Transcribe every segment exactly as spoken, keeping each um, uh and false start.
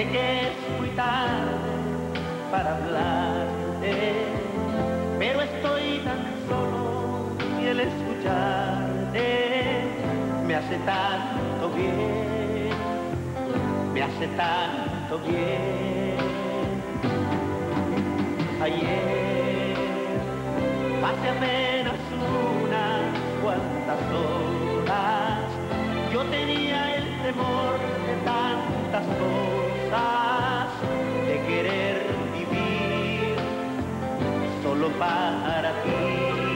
que es muy tarde para hablarte, pero estoy tan solo y el escucharte me hace tanto bien, me hace tanto bien. Ayer hace apenas unas cuantas horas yo tenía el temor de tantas cosas, de querer vivir solo para ti.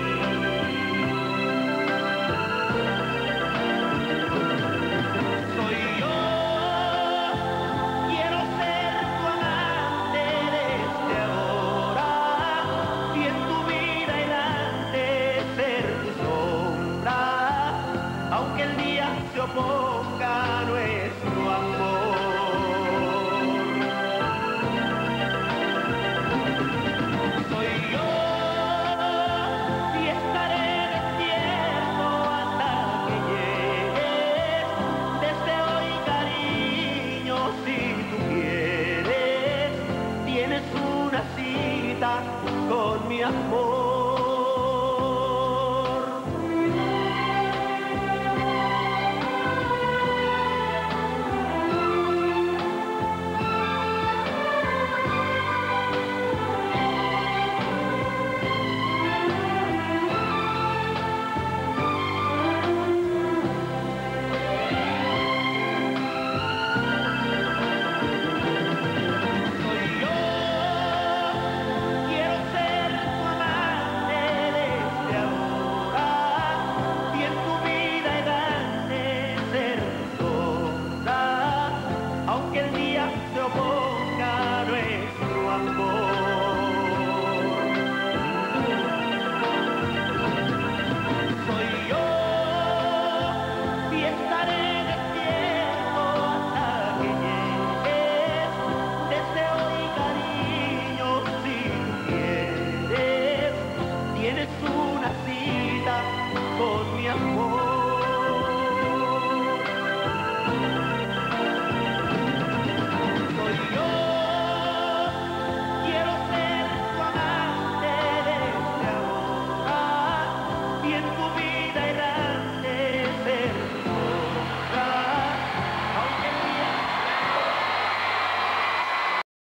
Soy yo, quiero ser tu amante desde ahora, y en tu vida delante ser tu sombra, aunque el día se oponga a nuestro amor. Soy yo y estaré despierto hasta que llegues. Desde hoy, cariño, si tú quieres, tienes una cita con mi amor. Aunque el día se oponga a nuestro amor.